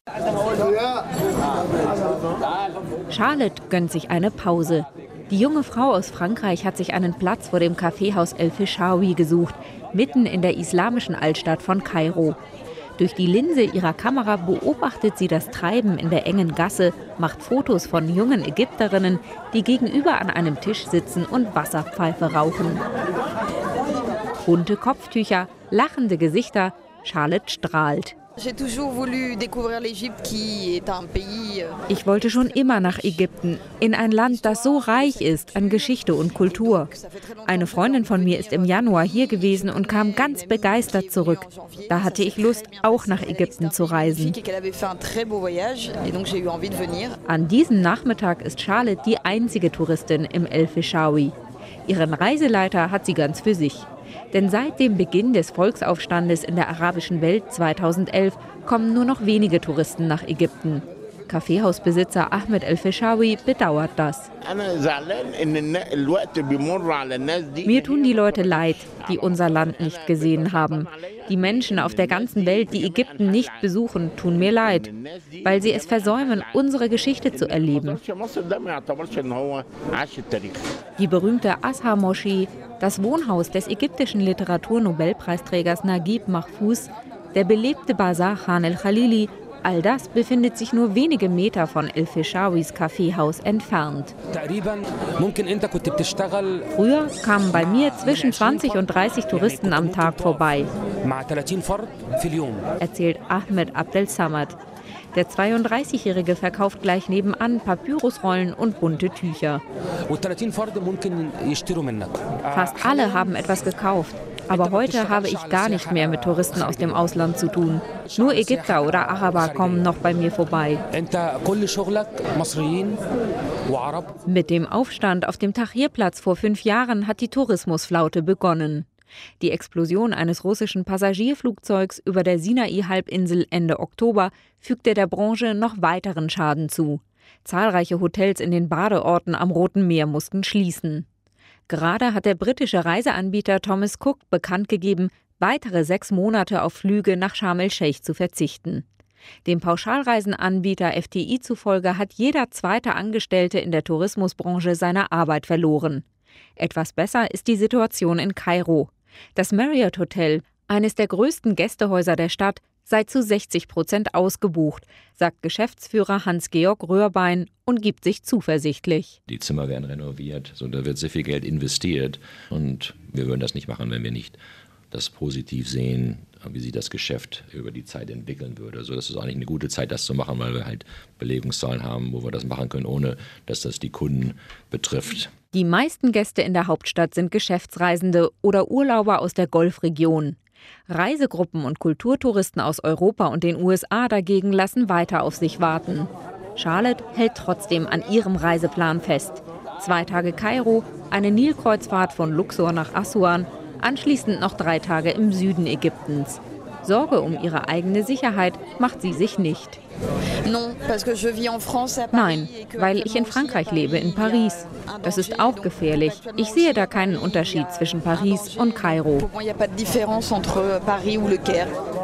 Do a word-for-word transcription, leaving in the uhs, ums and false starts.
Charlotte gönnt sich eine Pause. Die junge Frau aus Frankreich hat sich einen Platz vor dem Kaffeehaus El Fishawi gesucht, mitten in der islamischen Altstadt von Kairo. Durch die Linse ihrer Kamera beobachtet sie das Treiben in der engen Gasse, macht Fotos von jungen Ägypterinnen, die gegenüber an einem Tisch sitzen und Wasserpfeife rauchen. Bunte Kopftücher, lachende Gesichter, Charlotte strahlt. Ich wollte schon immer nach Ägypten, in ein Land, das so reich ist an Geschichte und Kultur. Eine Freundin von mir ist im Januar hier gewesen und kam ganz begeistert zurück. Da hatte ich Lust, auch nach Ägypten zu reisen. An diesem Nachmittag ist Charlotte die einzige Touristin im El Fishawi. Ihren Reiseleiter hat sie ganz für sich. Denn seit dem Beginn des Volksaufstandes in der arabischen Welt zweitausendelf kommen nur noch wenige Touristen nach Ägypten. Kaffeehausbesitzer Ahmed El Fishawi bedauert das. Mir tun die Leute leid, die unser Land nicht gesehen haben. Die Menschen auf der ganzen Welt, die Ägypten nicht besuchen, tun mir leid, weil sie es versäumen, unsere Geschichte zu erleben. Die berühmte Azhar-Moschee, das Wohnhaus des ägyptischen Literaturnobelpreisträgers Naguib Mahfouz, der belebte Bazar Khan el-Khalili, all das befindet sich nur wenige Meter von El Fishawis Kaffeehaus entfernt. Früher kamen bei mir zwischen zwanzig und dreißig Touristen am Tag vorbei, erzählt Ahmed Abdel Samad. Der zweiunddreißigjährige verkauft gleich nebenan Papyrusrollen und bunte Tücher. Fast alle haben etwas gekauft. Aber heute habe ich gar nicht mehr mit Touristen aus dem Ausland zu tun. Nur Ägypter oder Araber kommen noch bei mir vorbei. Mit dem Aufstand auf dem Tahrirplatz vor fünf Jahren hat die Tourismusflaute begonnen. Die Explosion eines russischen Passagierflugzeugs über der Sinai-Halbinsel Ende Oktober fügte der Branche noch weiteren Schaden zu. Zahlreiche Hotels in den Badeorten am Roten Meer mussten schließen. Gerade hat der britische Reiseanbieter Thomas Cook bekannt gegeben, weitere sechs Monate auf Flüge nach Sharm el-Sheikh zu verzichten. Dem Pauschalreisenanbieter F T I zufolge hat jeder zweite Angestellte in der Tourismusbranche seine Arbeit verloren. Etwas besser ist die Situation in Kairo. Das Marriott Hotel, eines der größten Gästehäuser der Stadt, sei zu sechzig Prozent ausgebucht, sagt Geschäftsführer Hans-Georg Röhrbein und gibt sich zuversichtlich. Die Zimmer werden renoviert, so, da wird sehr viel Geld investiert und wir würden das nicht machen, wenn wir nicht das positiv sehen, wie sich das Geschäft über die Zeit entwickeln würde. Also das ist eigentlich eine gute Zeit, das zu machen, weil wir halt Belegungszahlen haben, wo wir das machen können, ohne dass das die Kunden betrifft. Die meisten Gäste in der Hauptstadt sind Geschäftsreisende oder Urlauber aus der Golfregion. Reisegruppen und Kulturtouristen aus Europa und den U S A dagegen lassen weiter auf sich warten. Charlotte hält trotzdem an ihrem Reiseplan fest. Zwei Tage Kairo, eine Nilkreuzfahrt von Luxor nach Assuan, anschließend noch drei Tage im Süden Ägyptens. Sorge um ihre eigene Sicherheit macht sie sich nicht. Nein, weil ich in Frankreich lebe, in Paris. Das ist auch gefährlich. Ich sehe da keinen Unterschied zwischen Paris und Kairo.